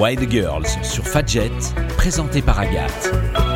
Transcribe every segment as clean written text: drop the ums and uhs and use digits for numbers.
Wild Girls sur Fadjet, présenté par Agathe.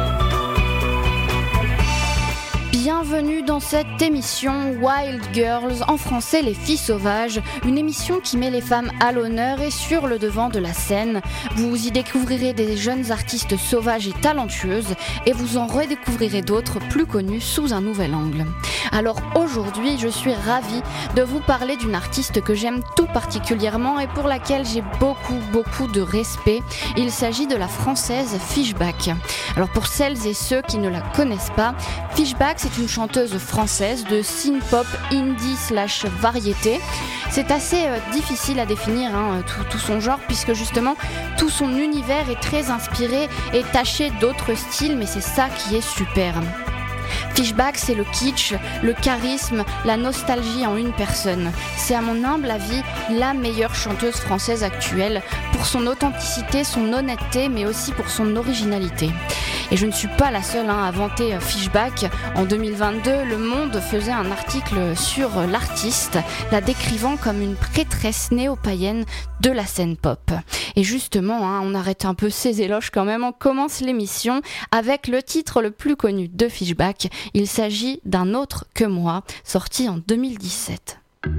Bienvenue dans cette émission Wild Girls, en français les filles sauvages, une émission qui met les femmes à l'honneur et sur le devant de la scène. Vous y découvrirez des jeunes artistes sauvages et talentueuses et vous en redécouvrirez d'autres plus connus sous un nouvel angle. Alors aujourd'hui, je suis ravie de vous parler d'une artiste que j'aime tout particulièrement et pour laquelle j'ai beaucoup de respect. Il s'agit de la française Fishback. Alors pour celles et ceux qui ne la connaissent pas, Fishback c'est une chanteuse française de synth-pop indie/variété. C'est assez difficile à définir tout son genre puisque justement tout son univers est très inspiré et taché d'autres styles, mais c'est ça qui est super. Fishback, c'est le kitsch, le charisme, la nostalgie en une personne. C'est à mon humble avis la meilleure chanteuse française actuelle pour son authenticité, son honnêteté, mais aussi pour son originalité. Et je ne suis pas la seule à vanter Fishback. En 2022, Le Monde faisait un article sur l'artiste, la décrivant comme une prêtresse néo-païenne de la scène pop. Et justement, on arrête un peu ces éloges quand même. On commence l'émission avec le titre le plus connu de Fishback. Il s'agit d'Un autre que moi, sorti en 2017.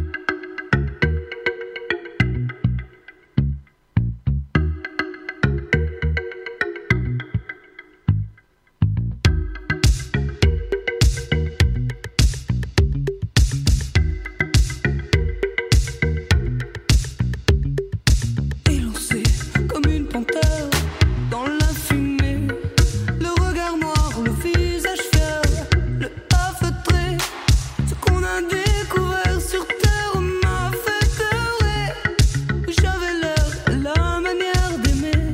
Découvert sur terre m'a fait errer. J'avais l'air la manière d'aimer.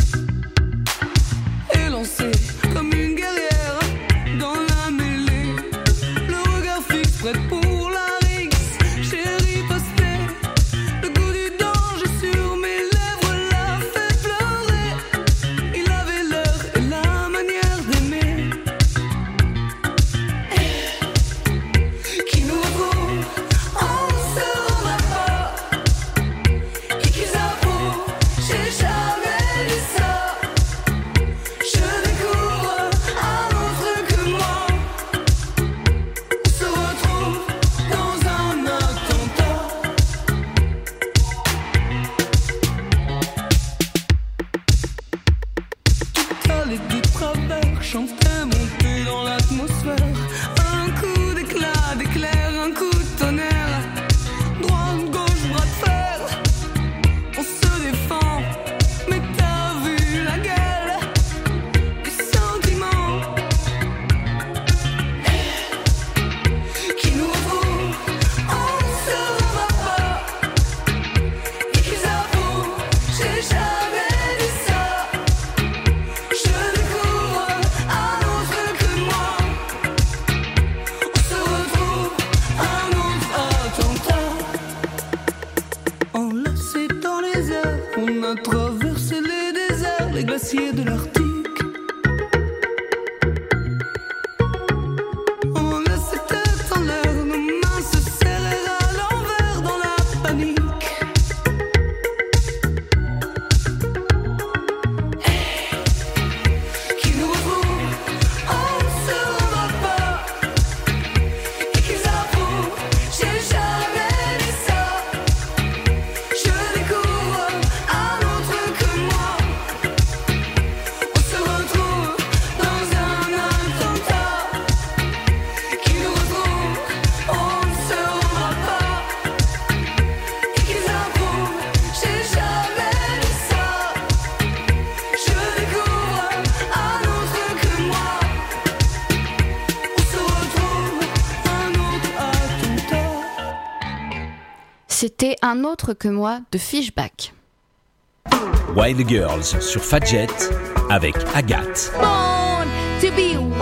Élancée comme une guerrière dans la mêlée, le regard fixe prête pour la rixe. Chérie postée, le goût du danger sur mes lèvres l'a fait pleurer. Il avait l'air et la manière d'aimer. Qui nous retrouve, on se rendra pas. Et qu'ils avouent, j'ai jamais dit ça. Je découvre un autre que moi. On se retrouve dans un attentat. Tout allait de travers, chantait, montait dans l'atmosphère. Un coup d'éclair, un coup de tonnerre. Droite, gauche, bras de fer. On se défend, mais t'as vu la gueule des sentiments qui nous retrouvent, on se rendra pas. Et qu'ils avouent, j'ai jamais dit ça. Je découvre un autre que moi. On se retrouve, un autre attentat. Enlacés dans les airs, on a traversé les déserts, les glaciers de l'Arctique. On laissait tête en l'air, nos mains se serrèrent à l'envers dans la panique. Qui nous retrouve, on ne se rendra pas. Et qu'ils avouent, j'ai jamais dit ça. Je découvre un autre que moi. On se retrouve dans un attentat. Qui nous retrouve, on ne se rendra pas. Et qu'ils avouent, j'ai jamais dit ça. Je découvre un autre que moi. On se retrouve un autre attentat. C'était Un autre que moi de Fishback. Wild Girls sur Fadjet avec Agathe. Born to be wild.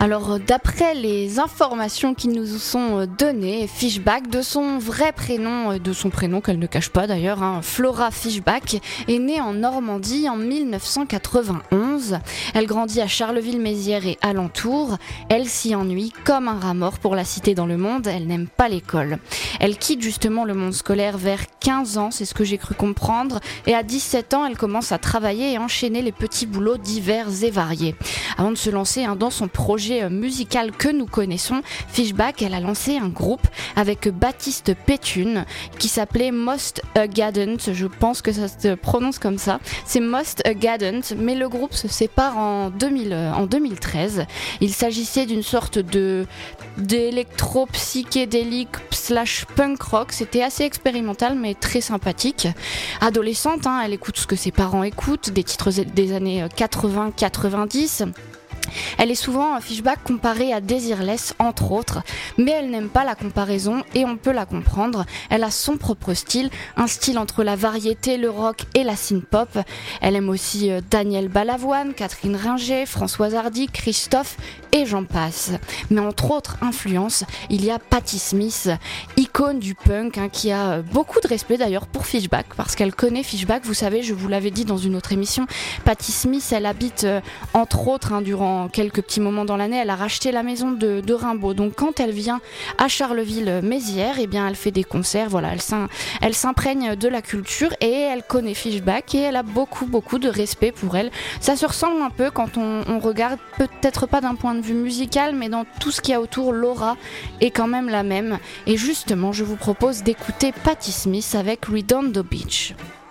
Alors, d'après les informations qui nous sont données, Fishback, de son vrai prénom, de son prénom qu'elle ne cache pas d'ailleurs, Flora Fishback, est née en Normandie en 1991. Elle grandit à Charleville-Mézières et alentours. Elle s'y ennuie comme un rat mort pour la cité dans le monde. Elle n'aime pas l'école. Elle quitte justement le monde scolaire vers 15 ans, c'est ce que j'ai cru comprendre. Et à 17 ans, elle commence à travailler et enchaîner les petits boulots divers et variés. Avant de se lancer dans son projet musical que nous connaissons, Fishback, elle a lancé un groupe avec Baptiste Pétune qui s'appelait Most Gadent. Je pense que ça se prononce comme ça. C'est Most Gadent, mais le groupe se sépare en 2013. Il s'agissait d'une sorte d'électro-psychédélique / punk rock. C'était assez expérimental mais très sympathique. Adolescente, elle écoute ce que ses parents écoutent, des titres des années 80-90. Elle est souvent Fishback comparée à Desireless entre autres, mais elle n'aime pas la comparaison et on peut la comprendre. Elle a son propre style, un style entre la variété, le rock et la synth-pop. Elle aime aussi Daniel Balavoine, Catherine Ringer, Françoise Hardy, Christophe et j'en passe. Mais entre autres influences, il y a Patti Smith, icône du punk, qui a beaucoup de respect d'ailleurs pour Fishback parce qu'elle connaît Fishback. Vous savez, je vous l'avais dit dans une autre émission, Patti Smith, elle habite entre autres durant quelques petits moments dans l'année, elle a racheté la maison de Rimbaud. Donc quand elle vient à Charleville-Mézières, elle fait des concerts, voilà, elle s'imprègne de la culture et elle connaît Fishback et elle a beaucoup de respect pour elle. Ça se ressemble un peu quand on regarde, peut-être pas d'un point de vue musical, mais dans tout ce qu'il y a autour, l'aura est quand même la même. Et justement, je vous propose d'écouter Patti Smith avec Redondo Beach.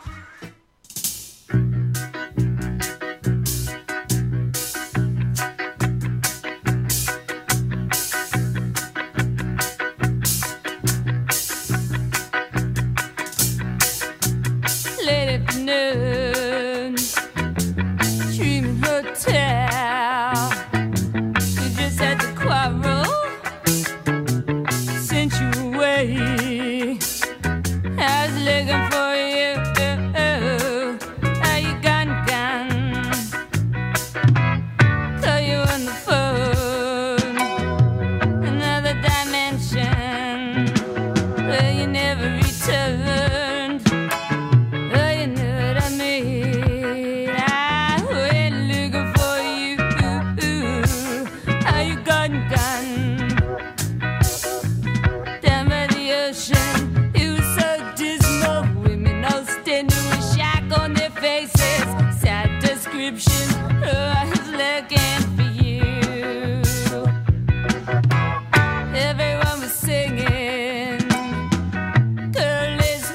Dreaming hotel. You just had to quarrel. Sent you away. I was looking for you. How you gone? Call you on the phone. Another dimension. But you never returned. Everyone was singing, girl is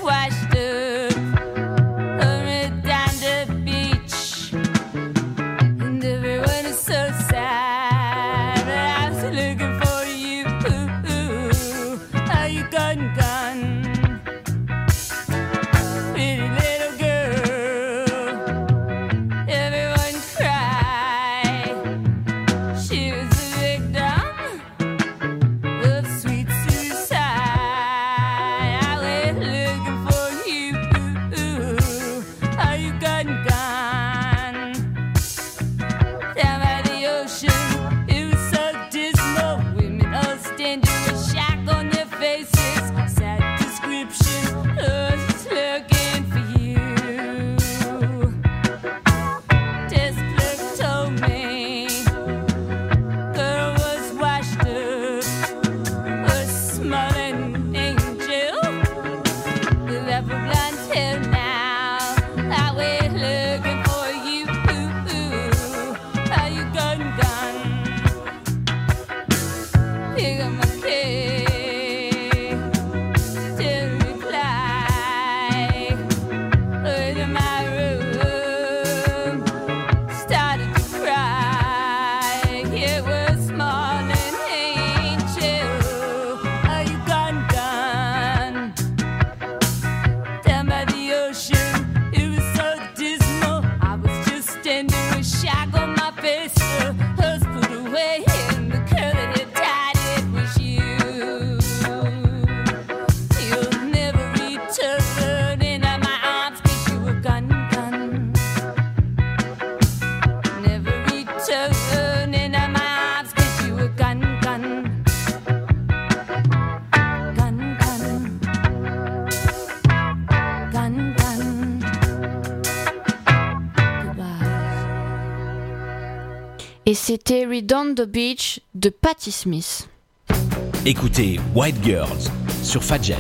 et c'était Read on the Beach de Patti Smith. Écoutez White Girls sur Fadjet.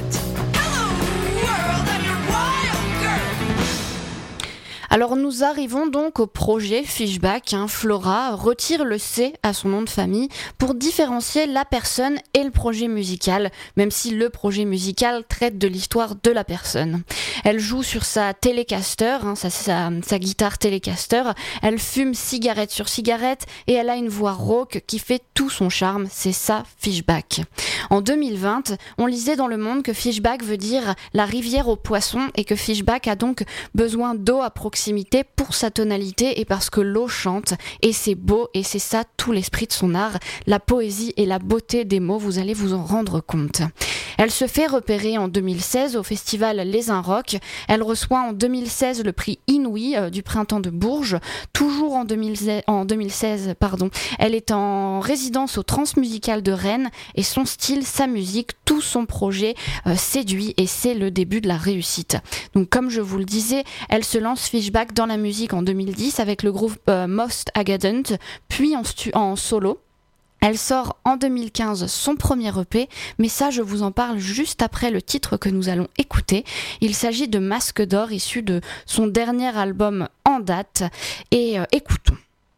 Alors nous arrivons donc au projet Fishback. Flora retire le C à son nom de famille pour différencier la personne et le projet musical, même si le projet musical traite de l'histoire de la personne. Elle joue sur sa Telecaster, sa guitare Telecaster, elle fume cigarette sur cigarette et elle a une voix rauque qui fait tout son charme, c'est ça Fishback. En 2020, on lisait dans Le Monde que Fishback veut dire la rivière aux poissons et que Fishback a donc besoin d'eau à proximité pour sa tonalité et parce que l'eau chante et c'est beau et c'est ça tout l'esprit de son art, la poésie et la beauté des mots, vous allez vous en rendre compte. Elle se fait repérer en 2016 au festival Les Un Rock. Elle reçoit en 2016 le prix Inouï du Printemps de Bourges. Toujours en 2016, elle est en résidence au Transmusical de Rennes et son style, sa musique, tout son projet séduit et c'est le début de la réussite. Donc comme je vous le disais, elle se lance Fishback dans la musique en 2010 avec le groupe Most Agadent, puis en solo. Elle sort en 2015 son premier EP, mais ça je vous en parle juste après le titre que nous allons écouter. Il s'agit de Masque d'or, issu de son dernier album en date, et écoutons.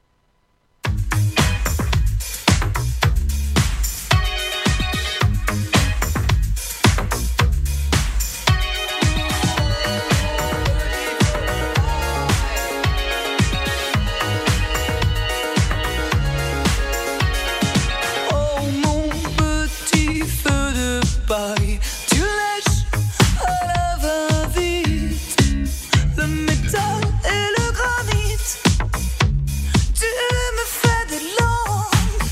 Tu lèches à la va-vite le métal et le granit. Tu me fais des langues.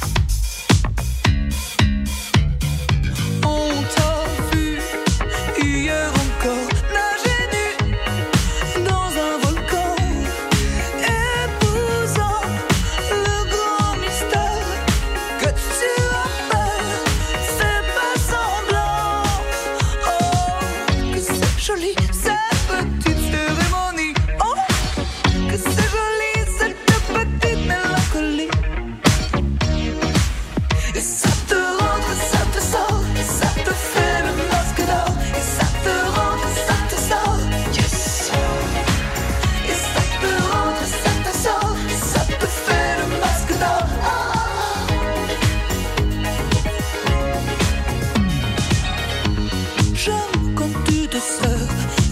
On t'a vu hier encore nager nu dans un volcan, épousant le grand mystère que tu appelles. Fais pas semblant. Oh, que c'est joli cette petite cérémonie. Oh, que c'est joli cette petite mélancolie. Et ça te rentre, ça te sort, et ça te fait le masque d'or. Et ça te rentre, ça te sort, yes. Et ça te rentre, ça te sort, et ça te fait le masque d'or. J'aime quand tu te sers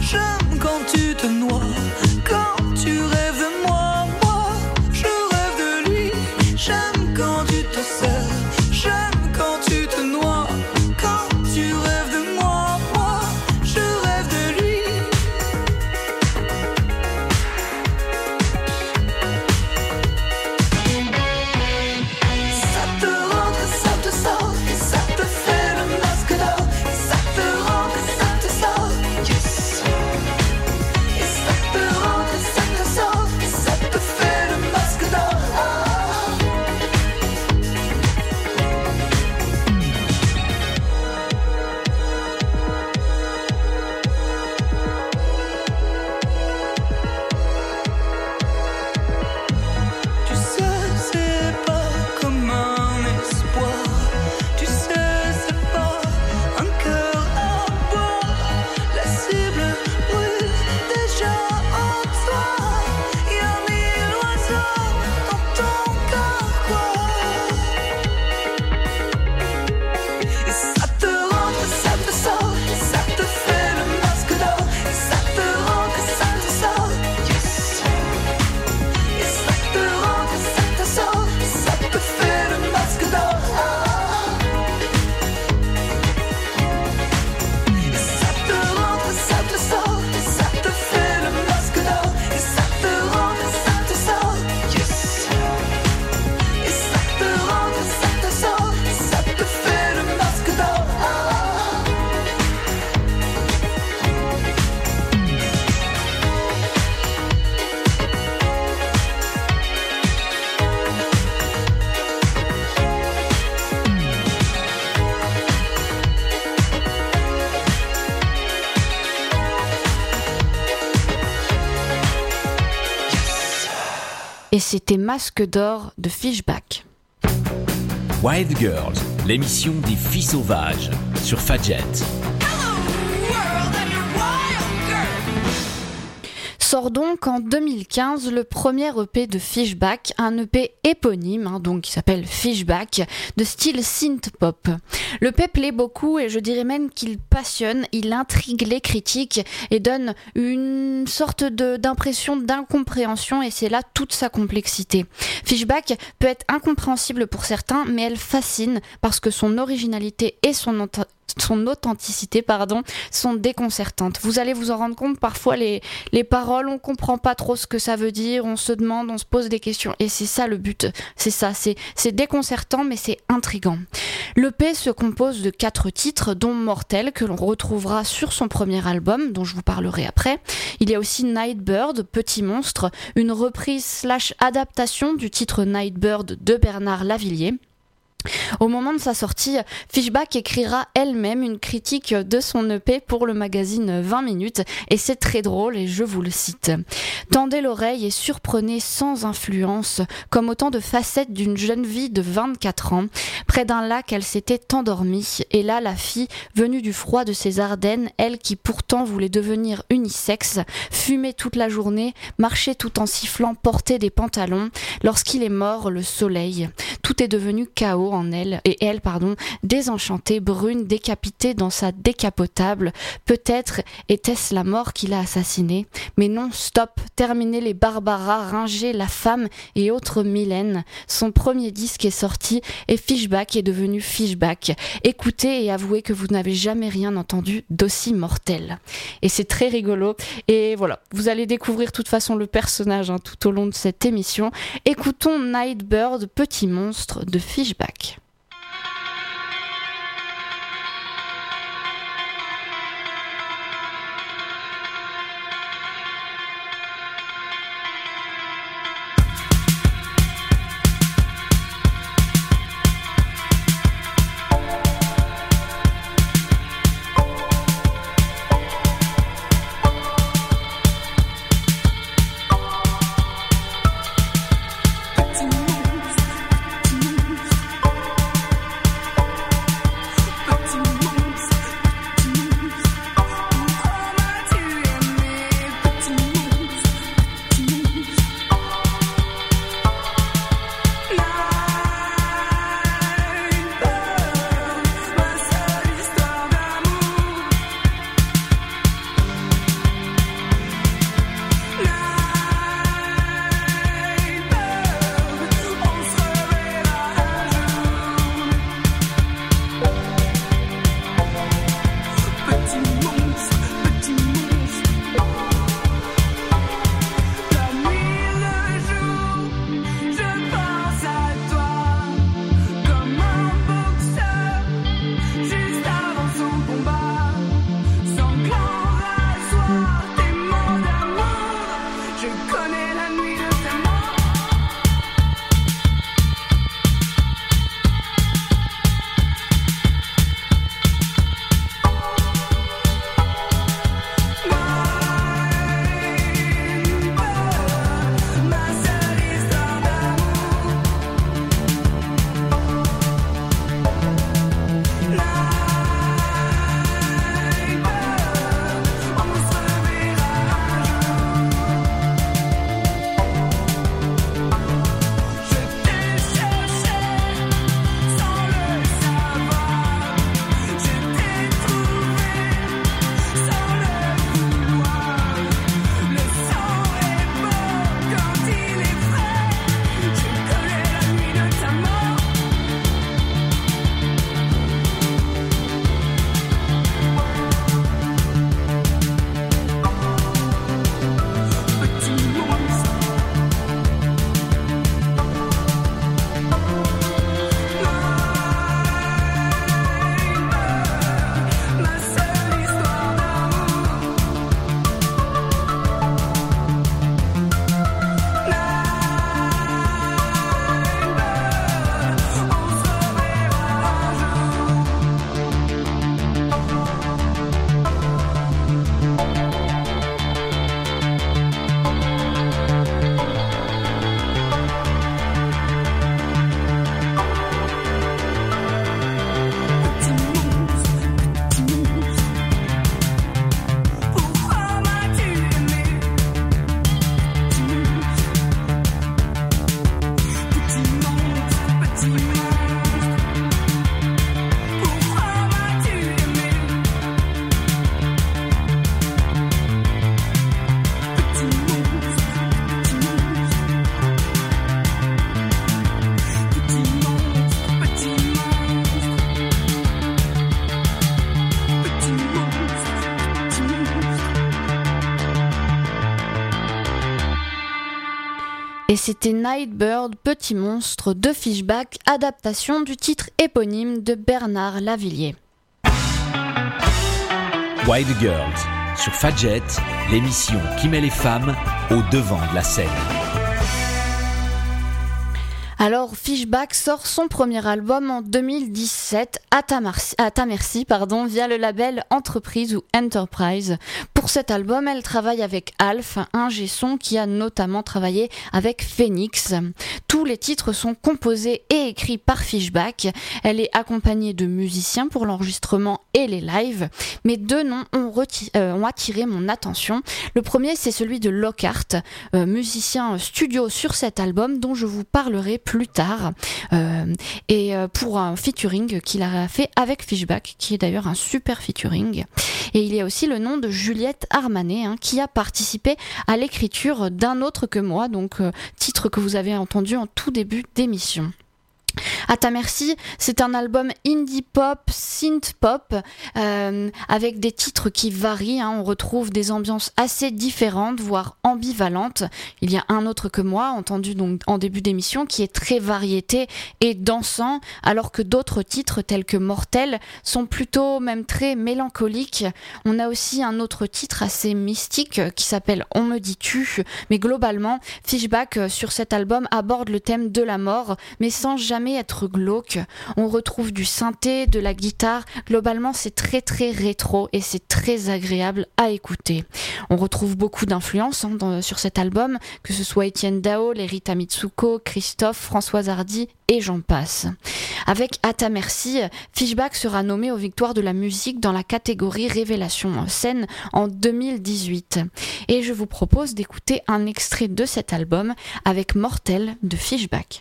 et c'était Masque d'or de Fishback. Wild Girls, l'émission des filles sauvages sur Fadjet. Sort donc en 2015 le premier EP de Fishback, un EP éponyme, donc qui s'appelle Fishback, de style synth-pop. Le EP plaît beaucoup et je dirais même qu'il passionne, il intrigue les critiques et donne une sorte d'impression d'incompréhension, et c'est là toute sa complexité. Fishback peut être incompréhensible pour certains, mais elle fascine parce que son originalité et son authenticité sont déconcertantes. Vous allez vous en rendre compte, parfois les paroles, on comprend pas trop ce que ça veut dire, on se demande, on se pose des questions, et c'est ça le but, c'est déconcertant mais c'est intriguant. L'EP se compose de 4 titres, dont Mortel, que l'on retrouvera sur son premier album, dont je vous parlerai après. Il y a aussi Nightbird, Petit Monstre, une reprise / adaptation du titre Nightbird de Bernard Lavilliers. Au moment de sa sortie, Fishback écrira elle-même une critique de son EP pour le magazine 20 minutes, et c'est très drôle et je vous le cite. « Tendez l'oreille et surprenez sans influence, comme autant de facettes d'une jeune vie de 24 ans. Près d'un lac, elle s'était endormie, et là la fille, venue du froid de ses Ardennes, elle qui pourtant voulait devenir unisexe, fumait toute la journée, marchait tout en sifflant, portait des pantalons. Lorsqu'il est mort, le soleil, tout est devenu chaos en elle, désenchantée, brune, décapitée dans sa décapotable. Peut-être était-ce la mort qui l'a assassinée. Mais non, stop, terminez les Barbara, Ringer, La Femme et autres Mylène. Son premier disque est sorti et Fishback est devenu Fishback. Écoutez et avouez que vous n'avez jamais rien entendu d'aussi mortel. » Et c'est très rigolo. Et voilà, vous allez découvrir de toute façon le personnage tout au long de cette émission. Écoutons Nightbird, Petit Monstre de Fishback. Petit monstre, Et c'était Nightbird, Petit monstre de Fishback, adaptation du titre éponyme de Bernard Lavilliers. Wild Girls sur Fadjet, l'émission qui met les femmes au devant de la scène. Alors, Fishback sort son premier album en 2017 à ta merci, via le label Entreprise ou Enterprise. Pour cet album, elle travaille avec Alf, un ingé son qui a notamment travaillé avec Phoenix. Tous les titres sont composés et écrits par Fishback. Elle est accompagnée de musiciens pour l'enregistrement et les lives, mais deux noms ont attiré mon attention. Le premier, c'est celui de Lockhart, musicien studio sur cet album dont je vous parlerai plus tard, et pour un featuring qu'il a fait avec Fishback, qui est d'ailleurs un super featuring. Et il y a aussi le nom de Juliette Armanet, qui a participé à l'écriture d'Un autre que moi, donc titre que vous avez entendu en tout début d'émission. À ta merci, c'est un album indie pop, synth pop, avec des titres qui varient. On retrouve des ambiances assez différentes, voire ambivalentes. Il y a Un autre que moi, entendu donc en début d'émission, qui est très variété et dansant, alors que d'autres titres tels que Mortel sont plutôt même très mélancoliques. On a aussi un autre titre assez mystique qui s'appelle On me dit tu, mais globalement, Fishback sur cet album aborde le thème de la mort, mais sans jamais être glauque. On retrouve du synthé, de la guitare. Globalement, c'est très très rétro et c'est très agréable à écouter. On retrouve beaucoup d'influences sur cet album, que ce soit Étienne Dao, Rita Mitsuko, Christophe, Françoise Hardy et j'en passe. Avec À ta merci, Fishback sera nommé aux Victoires de la musique dans la catégorie Révélation scène en 2018. Et je vous propose d'écouter un extrait de cet album avec Mortel de Fishback.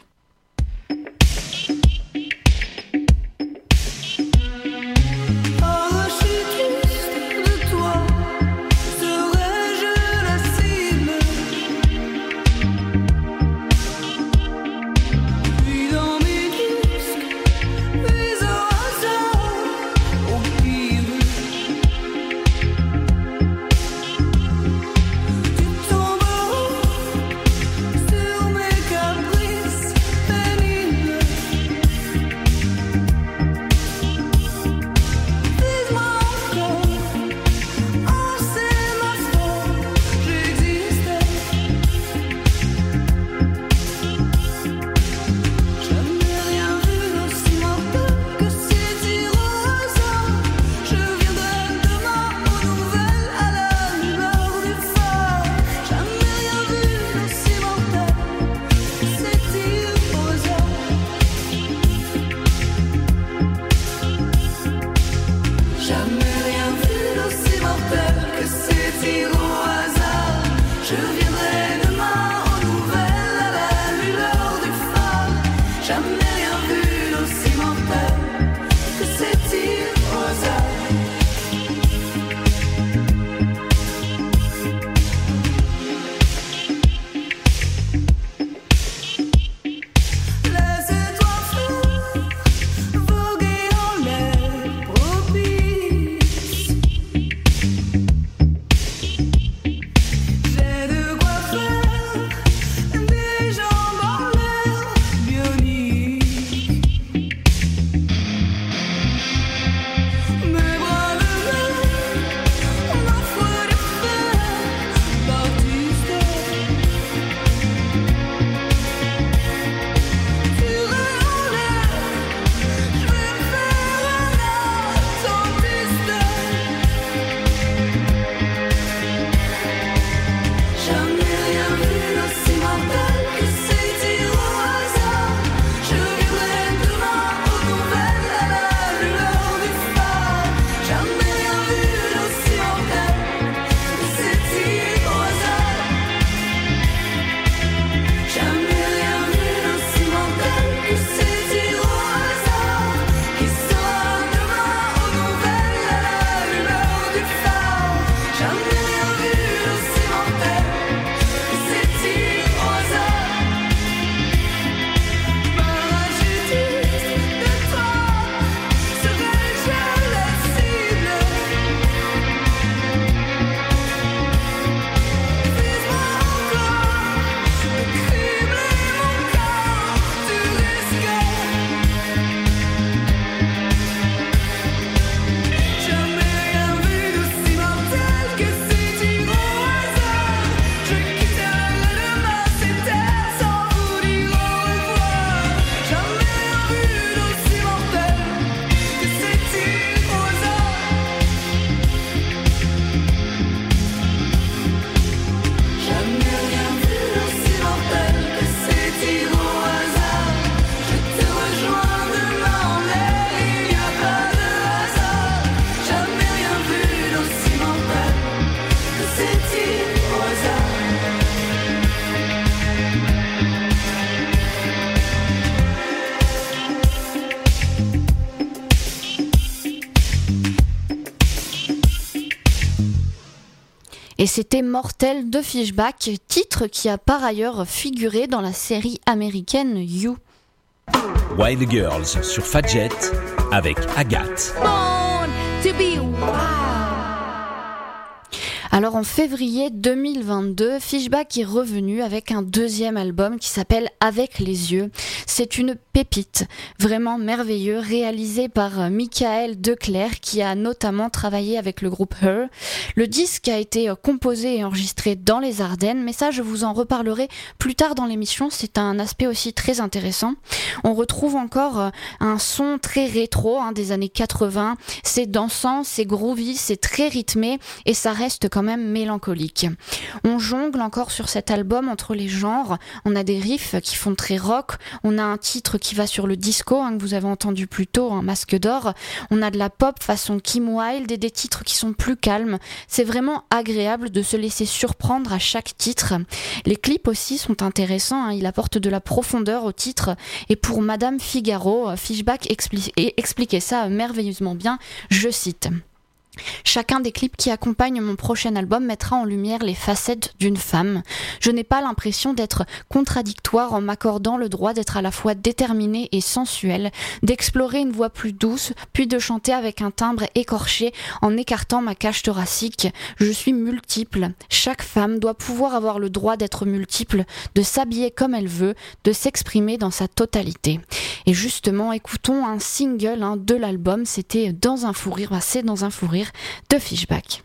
Sur mes caprices. Et c'était Mortel de Fishback, titre qui a par ailleurs figuré dans la série américaine You. Wild Girls sur Fadjet avec Agathe. Born to be wild. Alors en février 2022, Fishback est revenu avec un deuxième album qui s'appelle Avec les yeux. C'est une pépite, vraiment merveilleux, réalisé par Michael Declercq qui a notamment travaillé avec le groupe Her. Le disque a été composé et enregistré dans les Ardennes, mais ça je vous en reparlerai plus tard dans l'émission, c'est un aspect aussi très intéressant. On retrouve encore un son très rétro des années 80, c'est dansant, c'est groovy, c'est très rythmé et ça reste quand même mélancolique. On jongle encore sur cet album entre les genres, on a des riffs qui font très rock, on a un titre qui va sur le disco que vous avez entendu plus tôt, Masque d'or, on a de la pop façon Kim Wilde et des titres qui sont plus calmes. C'est vraiment agréable de se laisser surprendre à chaque titre. Les clips aussi sont intéressants, il apporte de la profondeur au titre et pour Madame Figaro, Fishback expliquait ça merveilleusement bien, je cite. Chacun des clips qui accompagnent mon prochain album mettra en lumière les facettes d'une femme. Je n'ai pas l'impression d'être contradictoire en m'accordant le droit d'être à la fois déterminée et sensuelle, d'explorer une voix plus douce, puis de chanter avec un timbre écorché en écartant ma cage thoracique. Je suis multiple. Chaque femme doit pouvoir avoir le droit d'être multiple, de s'habiller comme elle veut, de s'exprimer dans sa totalité. Et justement, écoutons un single de l'album, c'était Dans un fou rire, c'est Dans un fou rire de Fishback.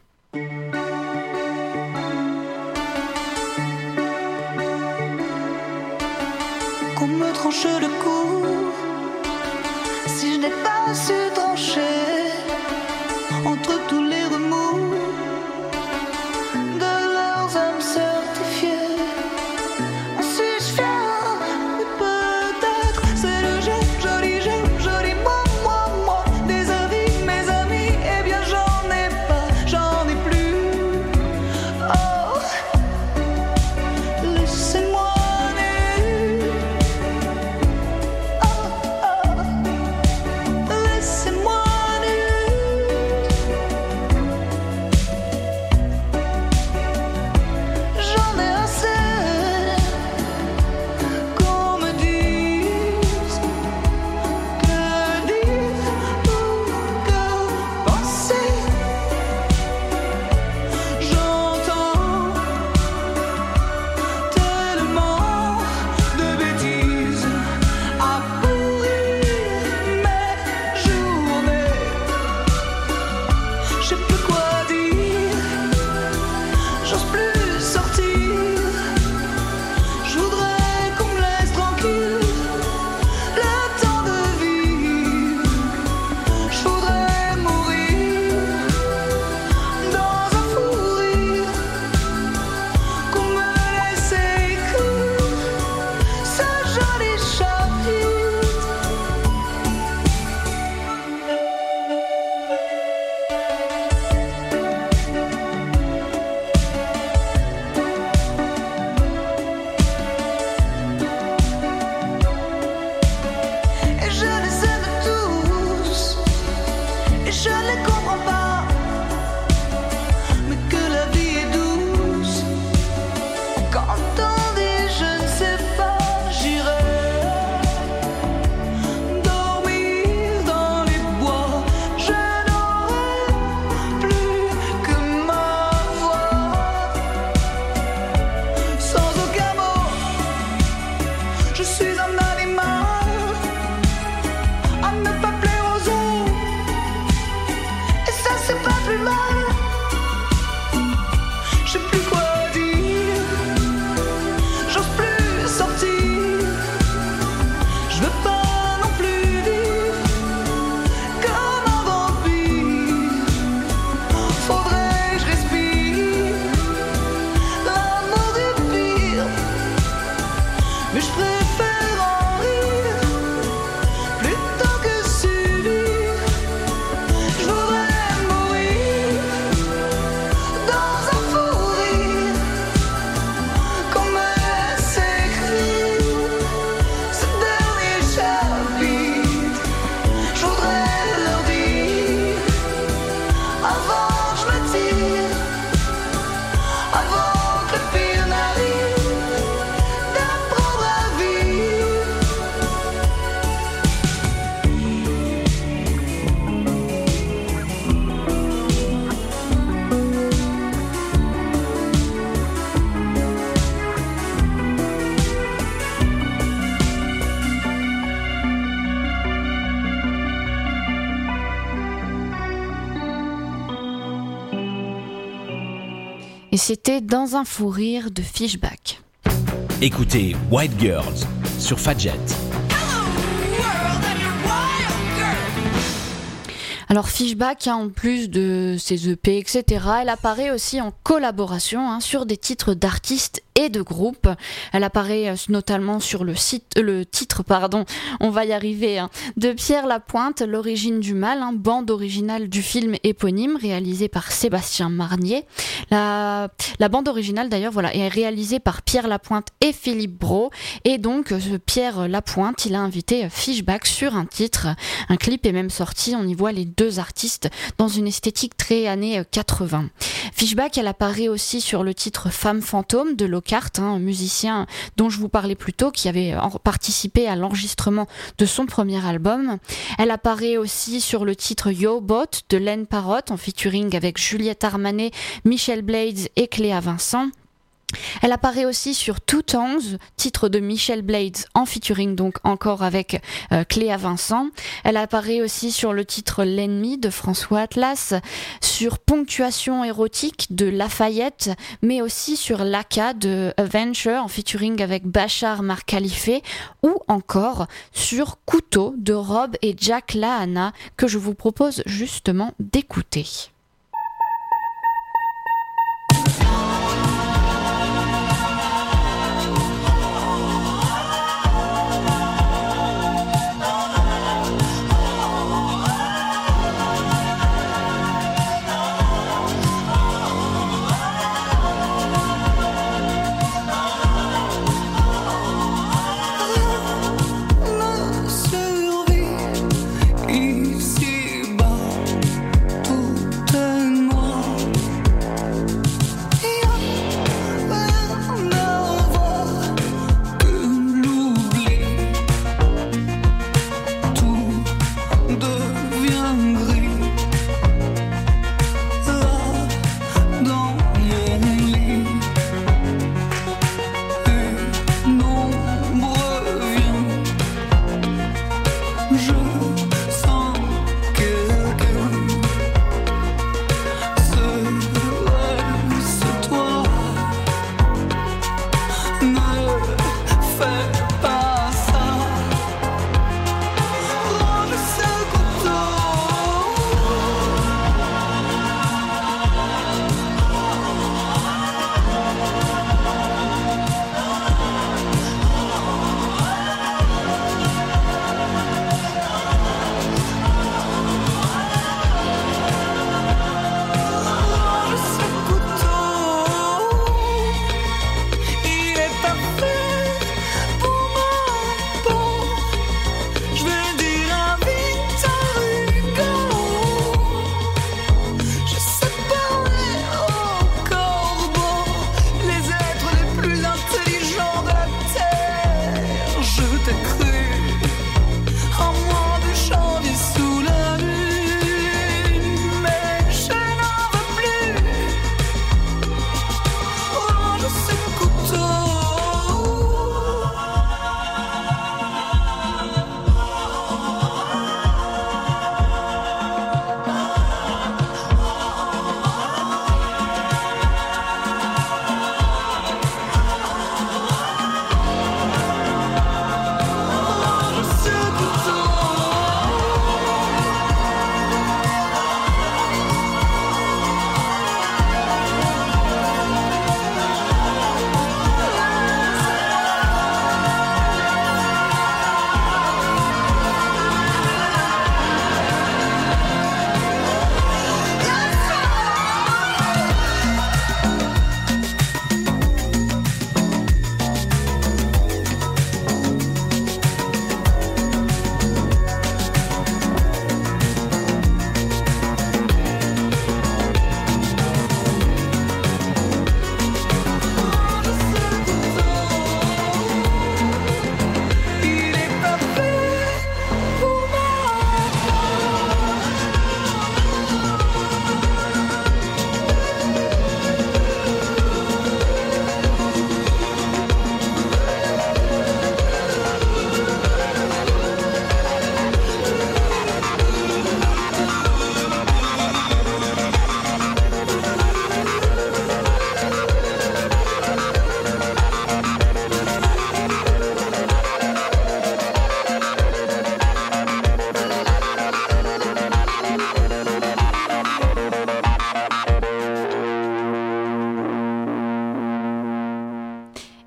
Qu'on me tranche le cou, si je n'ai pas su trancher entre tous les remous de leurs âmes certifiées. Suis-je fier? Peut-être c'est le joli moi des avis, mes amis, eh bien j'en ai pas, j'en ai plus. Oh, laissez-moi nu. Laissez-moi nu. J'en ai assez qu'on me dise que dire ou que penser. J'entends tellement de bêtises à pourrir mes journées. Je sais plus quoi dire, j'ose plus sortir. Je voudrais qu'on me laisse tranquille le temps de vivre. Je voudrais mourir dans un fou rire, qu'on me laisse écrire ce joli chapitre. Et je les aime tous, et je ne les comprends pas, mais que la vie est douce. Quand on dit je ne sais pas, j'irai dormir dans les bois. Je n'aurai plus que ma voix. Sans aucun mot, je suis un animal à ne pas plaire aux autres. Et ça c'est pas plus mal. Je sais plus quoi dire, j'ose plus sortir. Je veux pas non plus vivre comme un vampire. Faudrait que je respire l'amour du pire, mais je préfère en rire plutôt que subir. Je voudrais mourir dans un fou rire. Et c'était Dans un fou rire de Fishback. Écoutez White Girls sur Fadjet. Alors Fishback, en plus de ses EP, etc., elle apparaît aussi en collaboration sur des titres d'artistes et de groupes. Elle apparaît notamment sur le titre, on va y arriver, de Pierre Lapointe, L'origine du mal, bande originale du film éponyme réalisé par Sébastien Marnier. La bande originale d'ailleurs est réalisée par Pierre Lapointe et Philippe Brault, et donc Pierre Lapointe, il a invité Fishback sur un titre. Un clip est même sorti, on y voit les deux artistes dans une esthétique très années 80. Fishback, elle apparaît aussi sur le titre Femme fantôme de Lockhart, un musicien dont je vous parlais plus tôt, qui avait participé à l'enregistrement de son premier album. Elle apparaît aussi sur le titre Yo Bot de Len Parrott en featuring avec Juliette Armanet, Michel Blades et Cléa Vincent. Elle apparaît aussi sur Two Tongues, titre de Michel Blades en featuring donc encore avec Cléa Vincent. Elle apparaît aussi sur le titre L'ennemi de François Atlas, sur Ponctuation érotique de Lafayette, mais aussi sur Laka de Adventure en featuring avec Bachar Mar Khalife, ou encore sur Couteau de Rob et Jack Lahana, que je vous propose justement d'écouter. Survie ici-bas, toute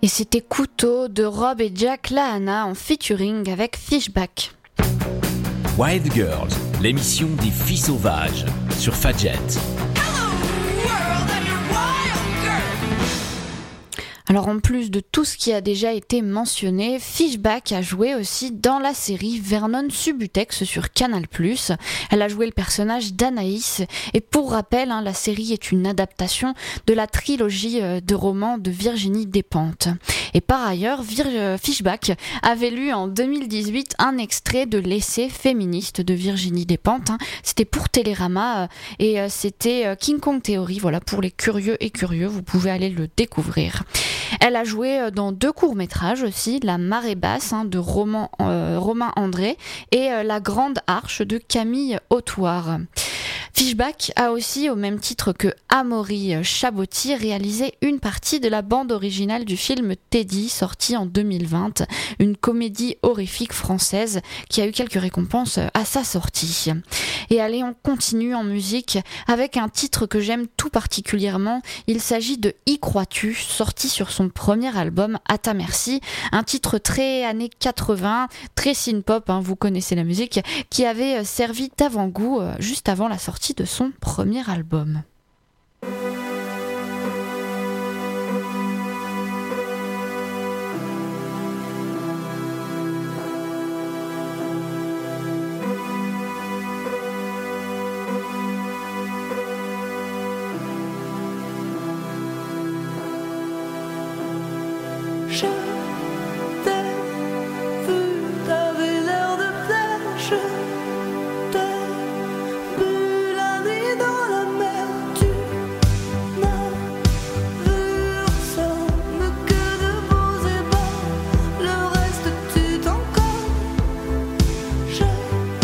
Et c'était Couteau de Rob et Jack Lahana en featuring avec Fishback. Wild Girls, l'émission des filles sauvages sur Fadjet. Alors en plus de tout ce qui a déjà été mentionné, Fishback a joué aussi dans la série Vernon Subutex sur Canal+. Elle a joué le personnage d'Anaïs et pour rappel, la série est une adaptation de la trilogie de romans de Virginie Despentes. Et par ailleurs, Fishback avait lu en 2018 un extrait de l'essai féministe de Virginie Despentes. C'était pour Télérama et c'était King Kong Theory. Voilà, pour les curieux et curieux, vous pouvez aller le découvrir. Elle a joué dans 2 courts-métrages aussi, La Marée Basse de Romain André et La Grande Arche de Camille Autoire. Fishback a aussi, au même titre que Amaury Chabotti, réalisé une partie de la bande originale du film Teddy, sorti en 2020, une comédie horrifique française qui a eu quelques récompenses à sa sortie. Et allez, on continue en musique avec un titre que j'aime tout particulièrement. Il s'agit de Y crois-tu, sorti sur son premier album À ta merci, un titre très années 80, très synth-pop, vous connaissez la musique, qui avait servi d'avant-goût juste avant la sortie de son premier album. Je t'ai vu, t'avais l'air de plaire. Je t'ai bu la nuit dans la mer. Tu n'as vu ensemble que de beaux ébats. Le reste tu t'en colles. J'ai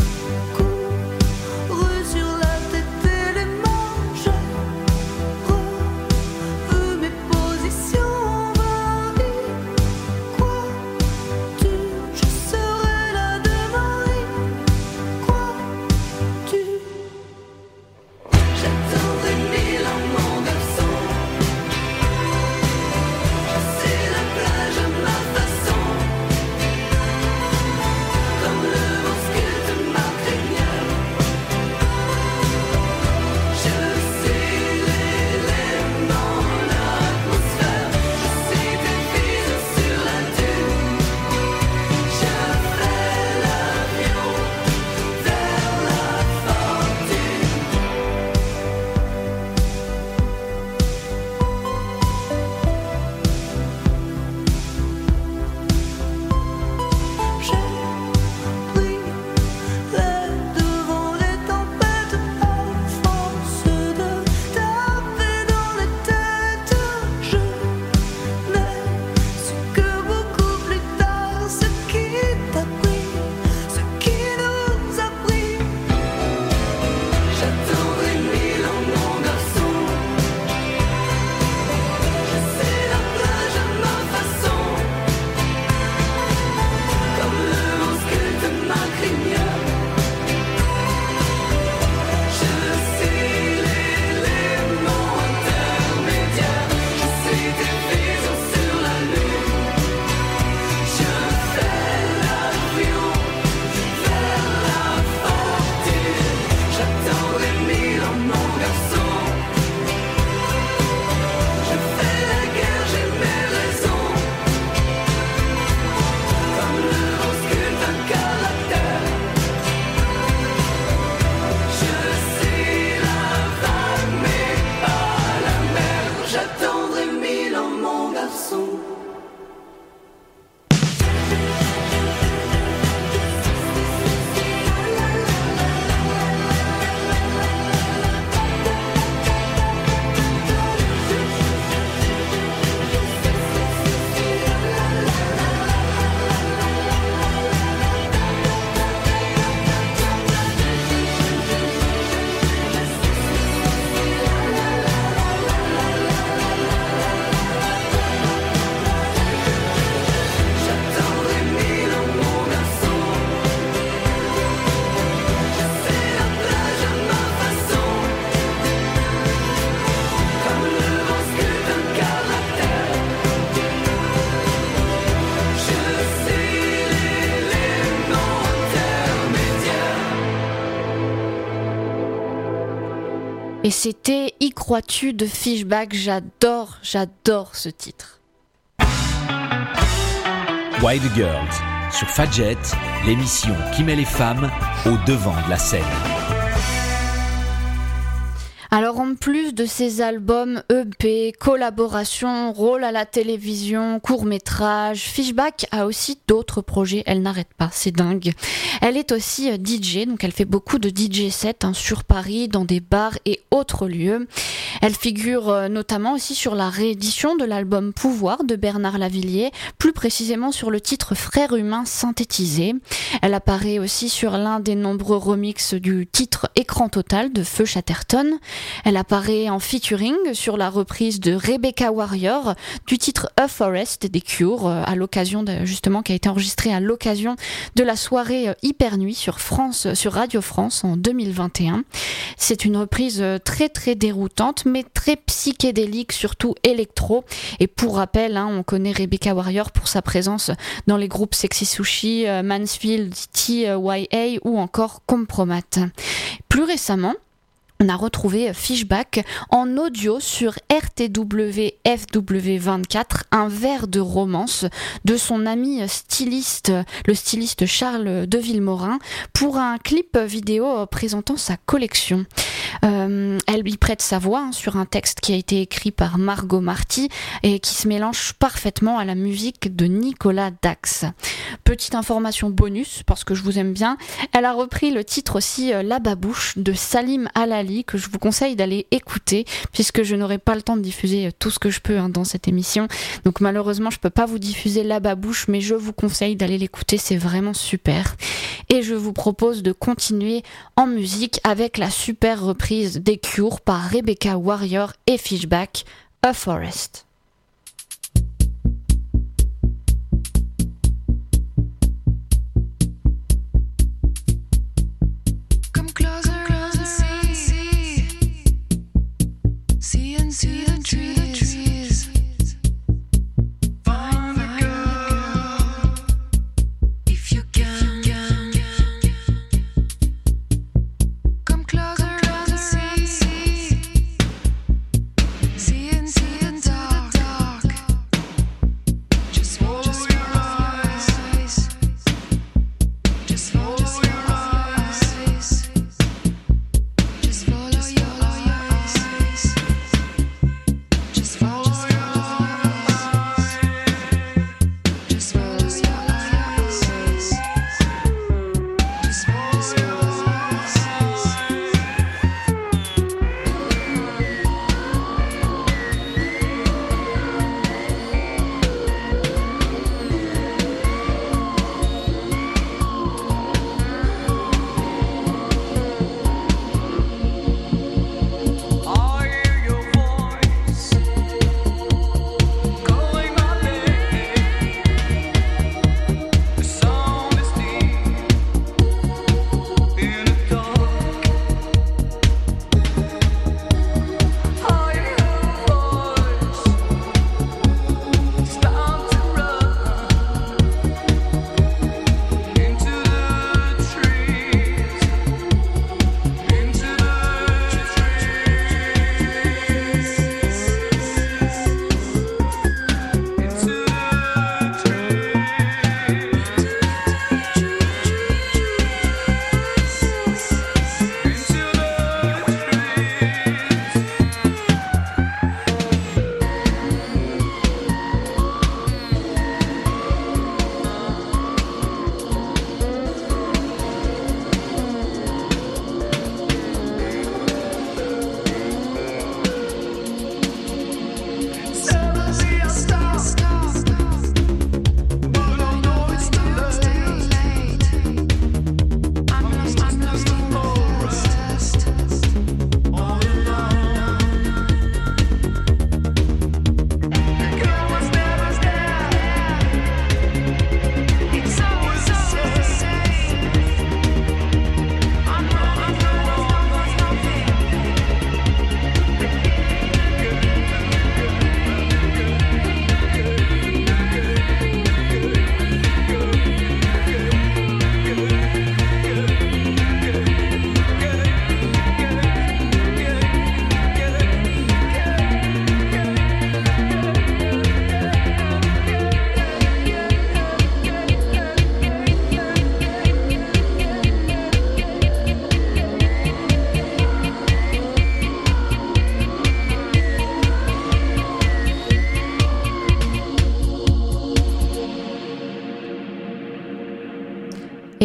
couru sur la tête et les mains. J'ai revu mes positions. Je serai là demain, crois-tu? J'attendrai 1000 ans mon garçon. Je sais la plage à ma façon, comme le vent sculpte ma crinière. Je sais l'élément, l'atmosphère. Je sais tes visions sur la dune. Je fais l'avion vers la fortune. J'ai pris l'air devant les tempêtes à force de taper dans les têtes. Je n'ai su que beaucoup plus tard ce qui t'a pris, ce qui nous a pris. J'attendrai 1000 ans mon garçon. Je sais la plage à ma façon, comme le vent sculpte ma crinière. Je sais l'élément intermédiaire. Je sais tes visions sur la lune. Je fais l'avion vers la fortune. J'attendrai 1000 ans mon garçon. Je fais la guerre, j'ai mes raisons, comme le vent sculpte un caractère. Je sais la vague mais pas la mer. J'attendrai 1000 ans mon garçon. Et c'était Y crois-tu de Fishback. J'adore ce titre. Wild Girls sur Fadjet, l'émission qui met les femmes au devant de la scène. Alors en plus de ses albums EP, collaborations, rôles à la télévision, courts-métrages, Fishback a aussi d'autres projets, elle n'arrête pas, c'est dingue. Elle est aussi DJ, donc elle fait beaucoup de DJ sets sur Paris, dans des bars et autres lieux. Elle figure notamment aussi sur la réédition de l'album Pouvoir de Bernard Lavilliers, plus précisément sur le titre Frères humains synthétisé. Elle apparaît aussi sur l'un des nombreux remixes du titre Écran total de Feu Chatterton. Elle apparaît en featuring sur la reprise de Rebecca Warrior du titre A Forest des Cure, à l'occasion justement qui a été enregistré à l'occasion de la soirée Hyper Nuit sur Radio France en 2021. C'est une reprise très très déroutante mais très psychédélique, surtout électro. Et pour rappel, on connaît Rebecca Warrior pour sa présence dans les groupes Sexy Sushi, Mansfield, TYA ou encore Compromat. Plus récemment, on a retrouvé Fishback en audio sur RTW FW24, un vers de romance de son ami styliste, le styliste Charles de Villemorin, pour un clip vidéo présentant sa collection. Elle lui prête sa voix sur un texte qui a été écrit par Margot Marty et qui se mélange parfaitement à la musique de Nicolas Dax. Petite information bonus, parce que je vous aime bien, elle a repris le titre aussi La Babouche de Salim Halali, que je vous conseille d'aller écouter, puisque je n'aurai pas le temps de diffuser tout ce que je peux dans cette émission. Donc malheureusement, je peux pas vous diffuser La Babouche, mais je vous conseille d'aller l'écouter, c'est vraiment super. Et je vous propose de continuer en musique avec la super reprise des Cure par Rebecca Warrior et Fishback, A Forest. Come closer and see the trees. Find the girl if you can. Come closer and see the dark.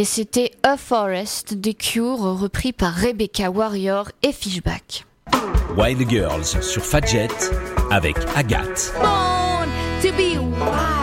Et c'était A Forest des Cure, repris par Rebecca Warrior et Fishback. Wild Girls sur Fadjet avec Agathe. Born to be wild.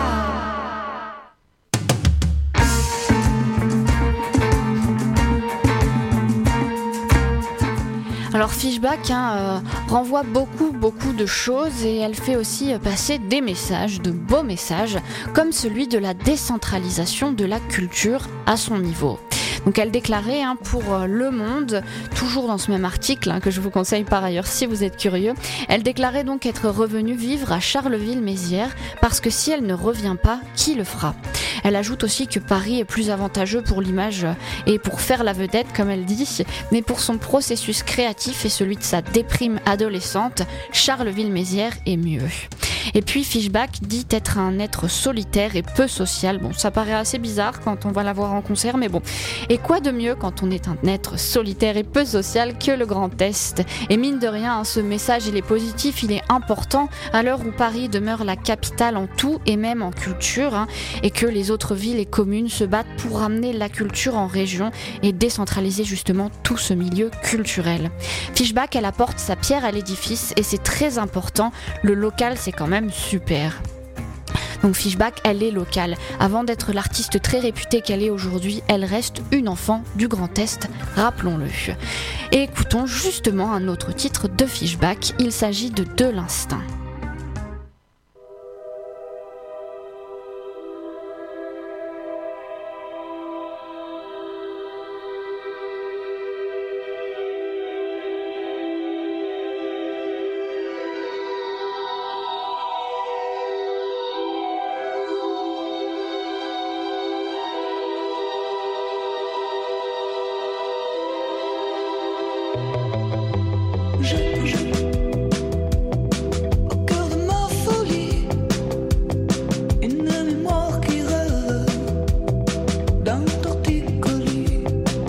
Alors Fishback renvoie beaucoup de choses et elle fait aussi passer des messages, de beaux messages, comme celui de la décentralisation de la culture à son niveau. Donc elle déclarait pour Le Monde, toujours dans ce même article que je vous conseille par ailleurs si vous êtes curieux, elle déclarait donc être revenue vivre à Charleville-Mézières parce que si elle ne revient pas, qui le fera ? Elle ajoute aussi que Paris est plus avantageux pour l'image et pour faire la vedette comme elle dit, mais pour son processus créatif et celui de sa déprime adolescente, Charleville-Mézières est mieux. Et puis Fishback dit être un être solitaire et peu social. Bon, ça paraît assez bizarre quand on va la voir en concert, mais bon. Et quoi de mieux quand on est un être solitaire et peu social que le Grand Est ? Et mine de rien, ce message, il est positif, il est important à l'heure où Paris demeure la capitale en tout et même en culture, et que les autres villes et communes se battent pour ramener la culture en région et décentraliser justement tout ce milieu culturel. Fishback, elle apporte sa pierre à l'édifice et c'est très important. Le local, c'est quand même super. Donc Fishback, elle est locale. Avant d'être l'artiste très réputée qu'elle est aujourd'hui, elle reste une enfant du Grand Est, rappelons-le. Et écoutons justement un autre titre de Fishback, il s'agit de l'instinct. Au cœur de ma folie, une mémoire qui rêve d'un torticolis.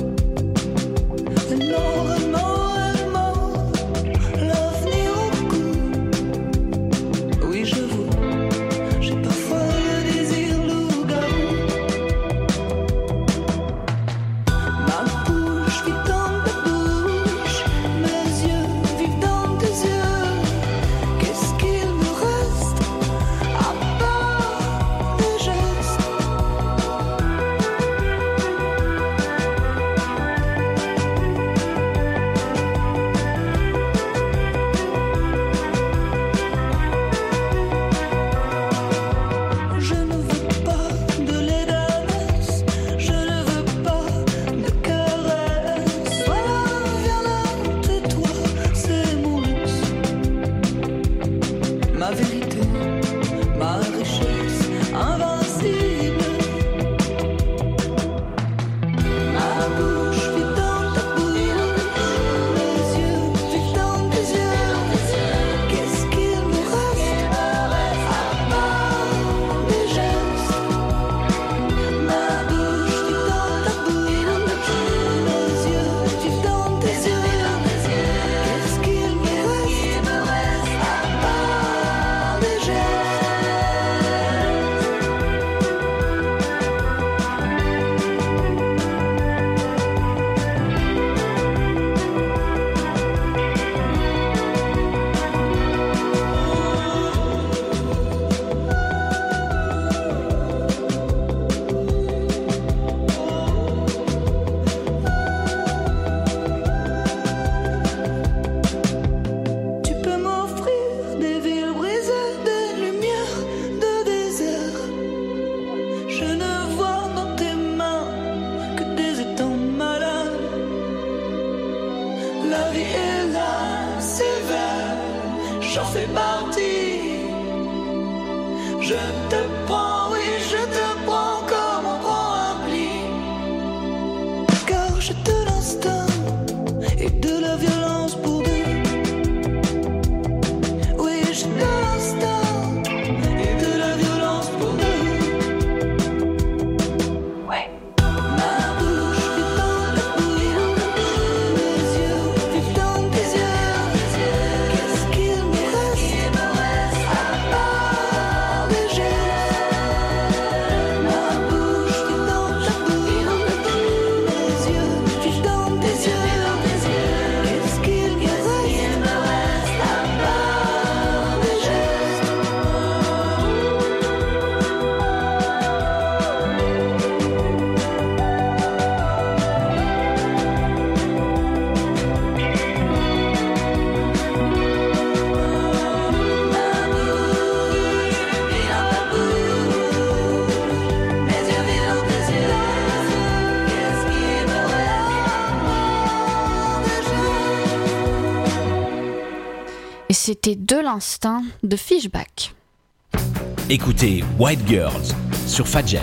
Elle mord, l'avenir au cou. Oui, j'avoue, j'ai parfois le désir loup-garou. Ma bouche vit dans ta bouche, mes yeux vivent dans tes yeux. Qu'est-ce qu'il me reste à part des gestes? Je ne veux pas de lait d'ânesse, je ne veux pas de caresses. Voilà, viens là, tais-toi, c'est mon luxe. Ma vérité, ma richesse invincible. Ma bouche vit dans ta bouche, mes yeux vivent dans tes yeux. Qu'est-ce qu'il me reste à part des gestes? Ma bouche vit dans ta bouche, mes yeux vivent dans tes yeux. Qu'est-ce qu'il me reste à part des gestes? Tu peux m'offrir des villes brisées, des lumières de désert. Je ne vois dans tes mains que des étangs malades. La vie est là, sévère, j'en fais partie. Je te prends, oui, je te prends comme on prend un pli. Car j'ai de l'instinct et de la violence pour deux. Oui, j'ai de l'instinct et de la violence pour deux. Ouais. Ma bouche vit dans ta bouche, mes yeux vivent dans tes yeux. Qu'est-ce qu'il me reste à part des gestes? c'était De l'instinct de Fishback. Écoutez White Girls sur Fadjet.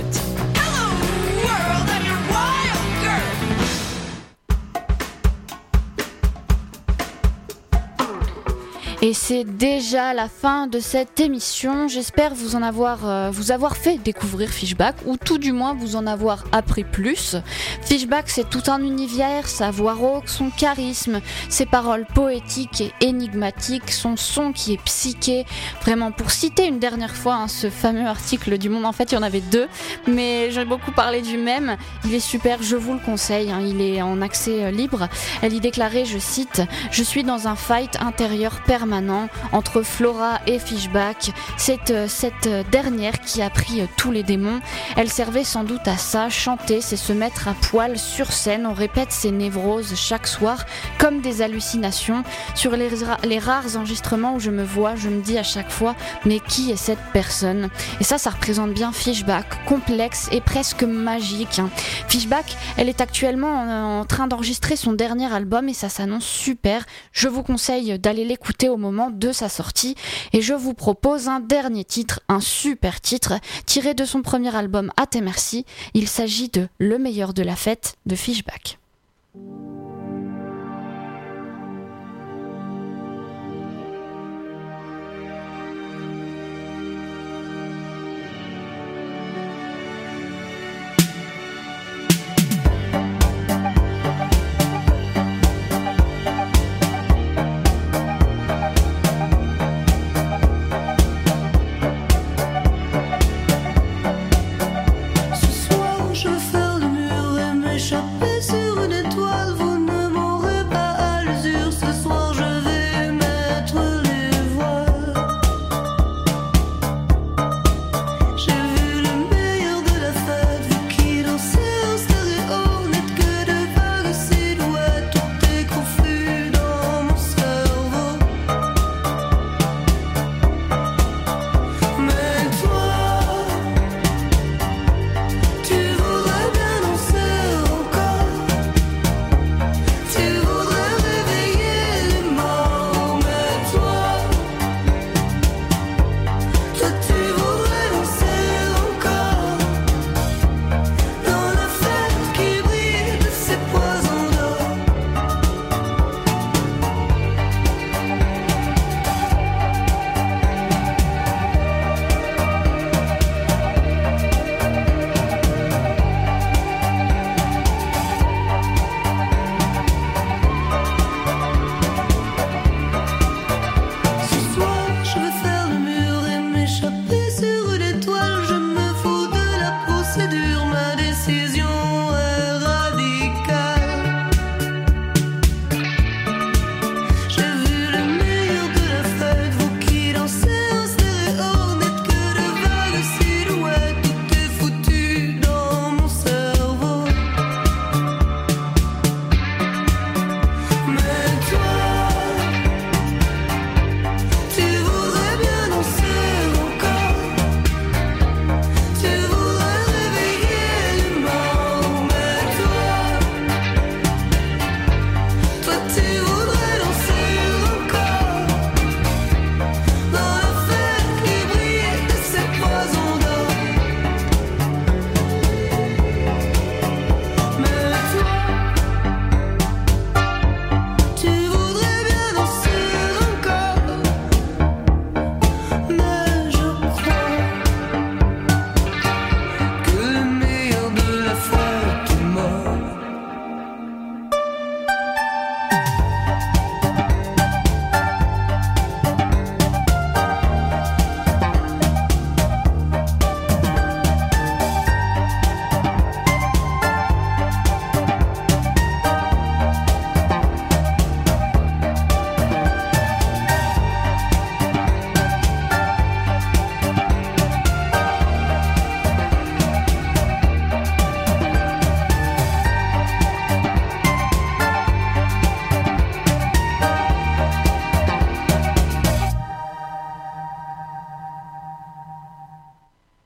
Et c'est déjà la fin de cette émission. J'espère vous avoir fait découvrir Fishback, ou tout du moins vous en avoir appris plus. Fishback, c'est tout un univers, sa voix rauque, son charisme, ses paroles poétiques et énigmatiques, son son qui est psyché. Vraiment, pour citer une dernière fois ce fameux article du Monde, en fait il y en avait 2, mais j'ai beaucoup parlé du même. Il est super, je vous le conseille, il est en accès libre. Elle y déclarait, je cite, « Je suis dans un fight intérieur permanent entre Flora et Fishback, cette dernière qui a pris tous les démons. Elle servait sans doute à ça, chanter, c'est se mettre à poil sur scène, on répète ses névroses chaque soir, comme des hallucinations. Sur les rares enregistrements où je me vois, je me dis à chaque fois, mais qui est cette personne ?» Et ça représente bien Fishback, complexe et presque magique. Fishback, elle est actuellement en train d'enregistrer son dernier album et ça s'annonce super. Je vous conseille d'aller l'écouter au moment de sa sortie et je vous propose un dernier titre, un super titre tiré de son premier album À tes merci. Il s'agit de Le meilleur de la fête de Fishback.